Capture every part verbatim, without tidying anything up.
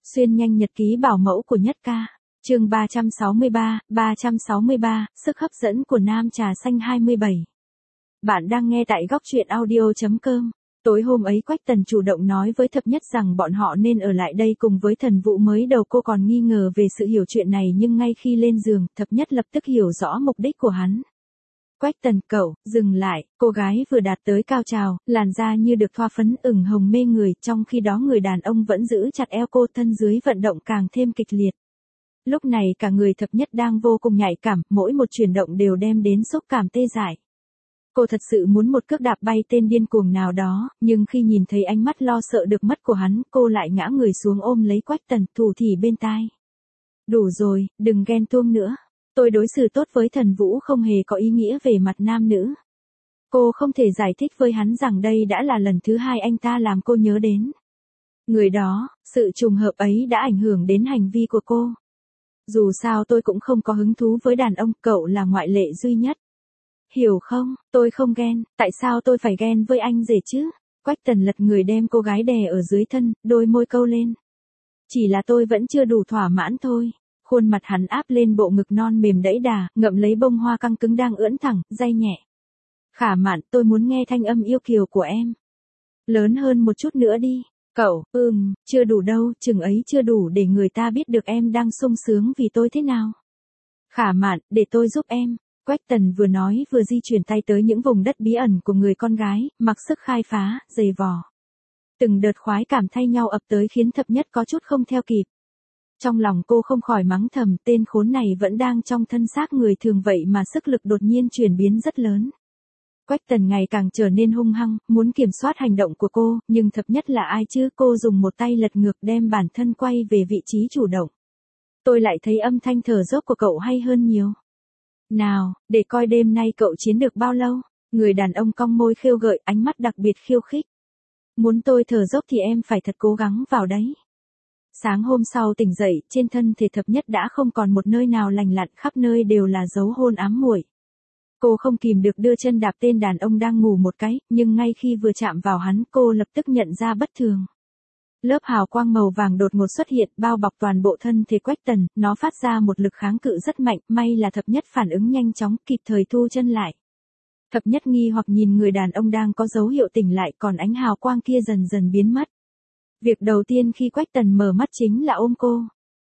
Xuyên nhanh nhật ký bảo mẫu của Nhất Ca. Chương ba trăm sáu mươi ba, ba trăm sáu mươi ba, sức hấp dẫn của nam trà xanh hai mươi bảy. Bạn đang nghe tại góc truyện audio chấm com. Tối hôm ấy Quách Tần chủ động nói với Thập Nhất rằng bọn họ nên ở lại đây cùng với Thần Vũ. Mới đầu cô còn nghi ngờ về sự hiểu chuyện này, nhưng ngay khi lên giường, Thập Nhất lập tức hiểu rõ mục đích của hắn. Quách Tần, cậu, dừng lại. Cô gái vừa đạt tới cao trào, làn da như được thoa phấn ửng hồng mê người, trong khi đó người đàn ông vẫn giữ chặt eo cô, thân dưới vận động càng thêm kịch liệt. Lúc này cả người Thập Nhất đang vô cùng nhạy cảm, mỗi một chuyển động đều đem đến xúc cảm tê dại. Cô thật sự muốn một cước đạp bay tên điên cuồng nào đó, nhưng khi nhìn thấy ánh mắt lo sợ được mất của hắn, cô lại ngã người xuống ôm lấy Quách Tần, thủ thỉ bên tai. Đủ rồi, đừng ghen tuông nữa. Tôi đối xử tốt với Thần Vũ không hề có ý nghĩa về mặt nam nữ. Cô không thể giải thích với hắn rằng đây đã là lần thứ hai anh ta làm cô nhớ đến người đó, sự trùng hợp ấy đã ảnh hưởng đến hành vi của cô. Dù sao tôi cũng không có hứng thú với đàn ông, cậu là ngoại lệ duy nhất. Hiểu không, tôi không ghen, tại sao tôi phải ghen với anh rể chứ? Quách Tần lật người đem cô gái đè ở dưới thân, đôi môi câu lên. Chỉ là tôi vẫn chưa đủ thỏa mãn thôi. Khuôn mặt hắn áp lên bộ ngực non mềm đẫy đà, ngậm lấy bông hoa căng cứng đang ưỡn thẳng, day nhẹ. Khả Mạn, tôi muốn nghe thanh âm yêu kiều của em. Lớn hơn một chút nữa đi. Cậu, ừm, chưa đủ đâu, chừng ấy chưa đủ để người ta biết được em đang sung sướng vì tôi thế nào. Khả Mạn, để tôi giúp em. Quách Tần vừa nói vừa di chuyển tay tới những vùng đất bí ẩn của người con gái, mặc sức khai phá, giày vò. Từng đợt khoái cảm thay nhau ập tới khiến Thập Nhất có chút không theo kịp. Trong lòng cô không khỏi mắng thầm, tên khốn này vẫn đang trong thân xác người thường vậy mà sức lực đột nhiên chuyển biến rất lớn. Quách Tần ngày càng trở nên hung hăng, muốn kiểm soát hành động của cô, nhưng Thập Nhất là ai chứ? Cô dùng một tay lật ngược đem bản thân quay về vị trí chủ động. Tôi lại thấy âm thanh thở dốc của cậu hay hơn nhiều. Nào, để coi đêm nay cậu chiến được bao lâu? Người đàn ông cong môi khêu gợi, ánh mắt đặc biệt khiêu khích. Muốn tôi thở dốc thì em phải thật cố gắng vào đấy. Sáng hôm sau tỉnh dậy, trên thân thể Thập Nhất đã không còn một nơi nào lành lặn, khắp nơi đều là dấu hôn ám muội. Cô không kìm được đưa chân đạp tên đàn ông đang ngủ một cái, nhưng ngay khi vừa chạm vào hắn, cô lập tức nhận ra bất thường. Lớp hào quang màu vàng đột ngột xuất hiện, bao bọc toàn bộ thân thể Quách Tần, nó phát ra một lực kháng cự rất mạnh, may là Thập Nhất phản ứng nhanh chóng, kịp thời thu chân lại. Thập Nhất nghi hoặc nhìn người đàn ông đang có dấu hiệu tỉnh lại, còn ánh hào quang kia dần dần biến mất. Việc đầu tiên khi Quách Tần mở mắt chính là ôm cô.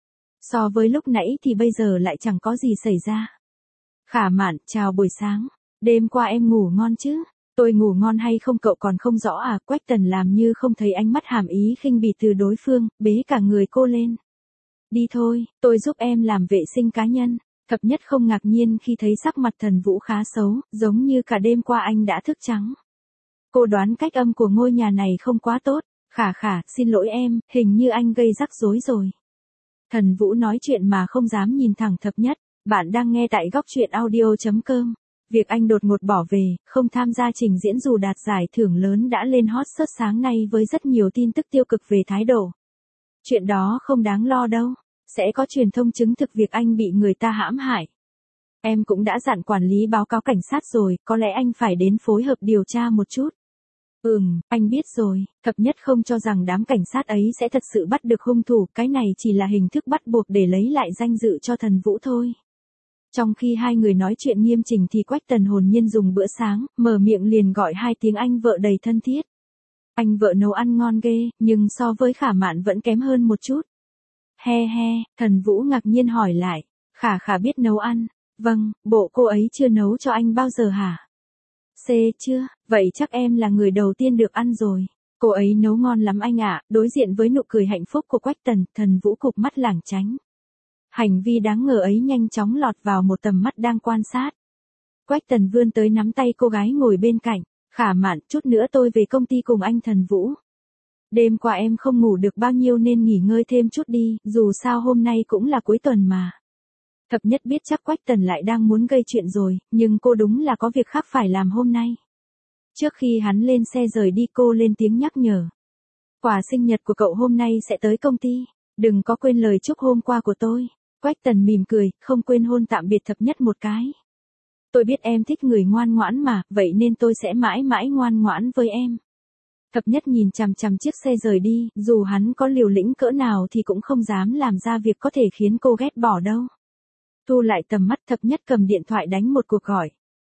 So với lúc nãy thì bây giờ lại chẳng có gì xảy ra. Khả Mạn, chào buổi sáng. Đêm qua em ngủ ngon chứ? Tôi ngủ ngon hay không cậu còn không rõ à? Quách Tần làm như không thấy ánh mắt hàm ý khinh bỉ từ đối phương, bế cả người cô lên. Đi thôi, tôi giúp em làm vệ sinh cá nhân. Thập Nhất không ngạc nhiên khi thấy sắc mặt Thần Vũ khá xấu, giống như cả đêm qua anh đã thức trắng. Cô đoán cách âm của ngôi nhà này không quá tốt. Khả khả, xin lỗi em, hình như anh gây rắc rối rồi. Thần Vũ nói chuyện mà không dám nhìn thẳng Thập Nhất. Bạn đang nghe tại góc truyện audio chấm com. Việc anh đột ngột bỏ về, không tham gia trình diễn dù đạt giải thưởng lớn đã lên hot search sáng nay với rất nhiều tin tức tiêu cực về thái độ. Chuyện đó không đáng lo đâu. Sẽ có truyền thông chứng thực việc anh bị người ta hãm hại. Em cũng đã dặn quản lý báo cáo cảnh sát rồi, có lẽ anh phải đến phối hợp điều tra một chút. Ừm, anh biết rồi. Thập Nhất không cho rằng đám cảnh sát ấy sẽ thật sự bắt được hung thủ, cái này chỉ là hình thức bắt buộc để lấy lại danh dự cho Thần Vũ thôi. Trong khi hai người nói chuyện nghiêm chỉnh thì Quách Tần hồn nhiên dùng bữa sáng, mở miệng liền gọi hai tiếng anh vợ đầy thân thiết. Anh vợ nấu ăn ngon ghê, nhưng so với Khả Mạn vẫn kém hơn một chút. He he, Thần Vũ ngạc nhiên hỏi lại, Khả Khả biết nấu ăn? Vâng, bộ cô ấy chưa nấu cho anh bao giờ hả? C chưa, vậy chắc em là người đầu tiên được ăn rồi. Cô ấy nấu ngon lắm anh ạ. Đối diện với nụ cười hạnh phúc của Quách Tần, Thần Vũ cụp mắt lảng tránh. Hành vi đáng ngờ ấy nhanh chóng lọt vào một tầm mắt đang quan sát. Quách Tần vươn tới nắm tay cô gái ngồi bên cạnh. Khả Mạn, chút nữa tôi về công ty cùng anh Thần Vũ. Đêm qua em không ngủ được bao nhiêu nên nghỉ ngơi thêm chút đi, dù sao hôm nay cũng là cuối tuần mà. Thập Nhất biết chắc Quách Tần lại đang muốn gây chuyện rồi, nhưng cô đúng là có việc khác phải làm hôm nay. Trước khi hắn lên xe rời đi cô lên tiếng nhắc nhở. Quà sinh nhật của cậu hôm nay sẽ tới công ty, đừng có quên lời chúc hôm qua của tôi. Quách Tần mỉm cười, không quên hôn tạm biệt Thập Nhất một cái. Tôi biết em thích người ngoan ngoãn mà, vậy nên tôi sẽ mãi mãi ngoan ngoãn với em. Thập Nhất nhìn chằm chằm chiếc xe rời đi, dù hắn có liều lĩnh cỡ nào thì cũng không dám làm ra việc có thể khiến cô ghét bỏ đâu. Thu lại tầm mắt, Thập Nhất cầm điện thoại đánh một cuộc gọi.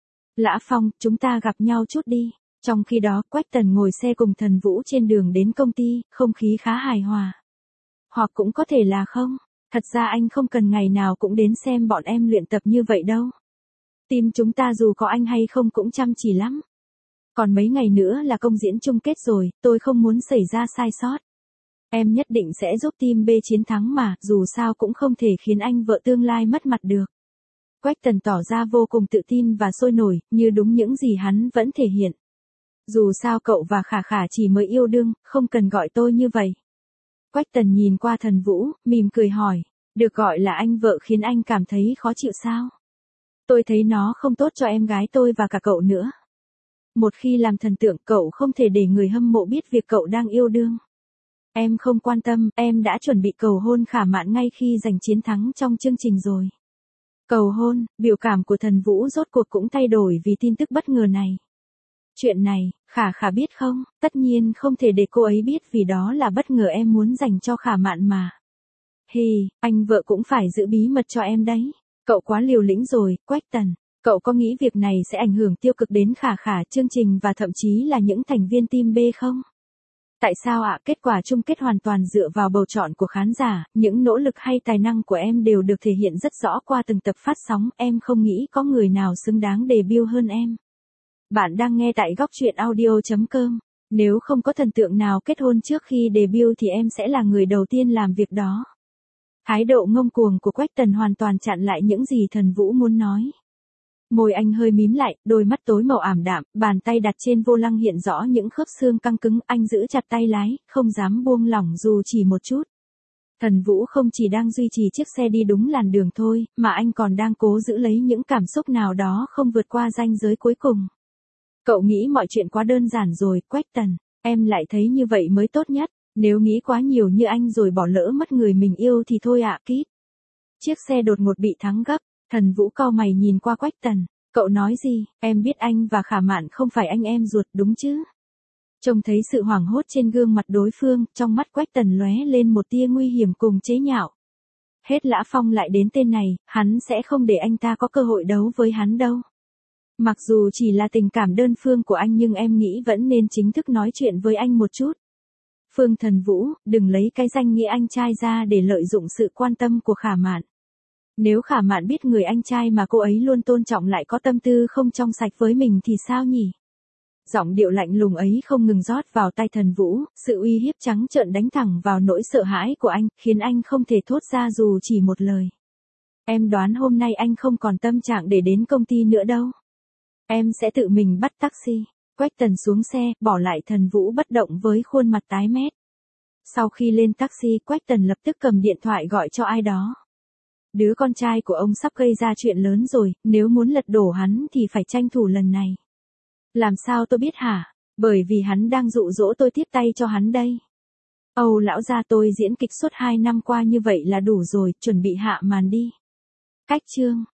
Lã Phong, chúng ta gặp nhau chút đi. Trong khi đó, Quách Tần ngồi xe cùng Thần Vũ trên đường đến công ty, không khí khá hài hòa. Hoặc cũng có thể là không. Thật ra anh không cần ngày nào cũng đến xem bọn em luyện tập như vậy đâu. Team chúng ta dù có anh hay không cũng chăm chỉ lắm. Còn mấy ngày nữa là công diễn chung kết rồi, tôi không muốn xảy ra sai sót. Em nhất định sẽ giúp team B chiến thắng mà, dù sao cũng không thể khiến anh vợ tương lai mất mặt được. Quách Tần tỏ ra vô cùng tự tin và sôi nổi, như đúng những gì hắn vẫn thể hiện. Dù sao cậu và Khả Khả chỉ mới yêu đương, không cần gọi tôi như vậy. Quách Tần nhìn qua Thần Vũ, mỉm cười hỏi, được gọi là anh vợ khiến anh cảm thấy khó chịu sao? Tôi thấy nó không tốt cho em gái tôi và cả cậu nữa. Một khi làm thần tượng, cậu không thể để người hâm mộ biết việc cậu đang yêu đương. Em không quan tâm, em đã chuẩn bị cầu hôn Khả Mạn ngay khi giành chiến thắng trong chương trình rồi. Cầu hôn, biểu cảm của Thần Vũ rốt cuộc cũng thay đổi vì tin tức bất ngờ này. Chuyện này, Khả Khả biết không? Tất nhiên không thể để cô ấy biết vì đó là bất ngờ em muốn dành cho Khả Mạn mà. Hì, anh vợ cũng phải giữ bí mật cho em đấy. Cậu quá liều lĩnh rồi, Quách Tần. Cậu có nghĩ việc này sẽ ảnh hưởng tiêu cực đến Khả Khả, chương trình và thậm chí là những thành viên team B không? Tại sao ạ? Kết quả chung kết hoàn toàn dựa vào bầu chọn của khán giả, những nỗ lực hay tài năng của em đều được thể hiện rất rõ qua từng tập phát sóng, em không nghĩ có người nào xứng đáng debut hơn em. Bạn đang nghe tại góc truyện audio chấm com. Nếu không có thần tượng nào kết hôn trước khi debut thì em sẽ là người đầu tiên làm việc đó. Thái độ ngông cuồng của Quách Tần hoàn toàn chặn lại những gì Thần Vũ muốn nói. Môi anh hơi mím lại, đôi mắt tối màu ảm đạm, bàn tay đặt trên vô lăng hiện rõ những khớp xương căng cứng, anh giữ chặt tay lái, không dám buông lỏng dù chỉ một chút. Thần Vũ không chỉ đang duy trì chiếc xe đi đúng làn đường thôi, mà anh còn đang cố giữ lấy những cảm xúc nào đó không vượt qua ranh giới cuối cùng. Cậu nghĩ mọi chuyện quá đơn giản rồi, Quách Tần, em lại thấy như vậy mới tốt nhất, nếu nghĩ quá nhiều như anh rồi bỏ lỡ mất người mình yêu thì thôi ạ, Kít. Chiếc xe đột ngột bị thắng gấp, Thần Vũ cau mày nhìn qua Quách Tần, cậu nói gì, em biết anh và Khả Mạn không phải anh em ruột đúng chứ? Trông thấy sự hoảng hốt trên gương mặt đối phương, trong mắt Quách Tần lóe lên một tia nguy hiểm cùng chế nhạo. Hết Lã Phong lại đến tên này, hắn sẽ không để anh ta có cơ hội đấu với hắn đâu. Mặc dù chỉ là tình cảm đơn phương của anh nhưng em nghĩ vẫn nên chính thức nói chuyện với anh một chút. Phương Thần Vũ, đừng lấy cái danh nghĩa anh trai ra để lợi dụng sự quan tâm của Khả Mạn. Nếu Khả Mạn biết người anh trai mà cô ấy luôn tôn trọng lại có tâm tư không trong sạch với mình thì sao nhỉ? Giọng điệu lạnh lùng ấy không ngừng rót vào tai Thần Vũ, sự uy hiếp trắng trợn đánh thẳng vào nỗi sợ hãi của anh, khiến anh không thể thốt ra dù chỉ một lời. Em đoán hôm nay anh không còn tâm trạng để đến công ty nữa đâu. Em sẽ tự mình bắt taxi. Quách Tần xuống xe, bỏ lại Thần Vũ bất động với khuôn mặt tái mét. Sau khi lên taxi, Quách Tần lập tức cầm điện thoại gọi cho ai đó. Đứa con trai của ông sắp gây ra chuyện lớn rồi, nếu muốn lật đổ hắn thì phải tranh thủ lần này. Làm sao tôi biết hả? Bởi vì hắn đang dụ dỗ tôi tiếp tay cho hắn đây. Âu lão gia, tôi diễn kịch suốt hai năm qua như vậy là đủ rồi, chuẩn bị hạ màn đi. Cách chương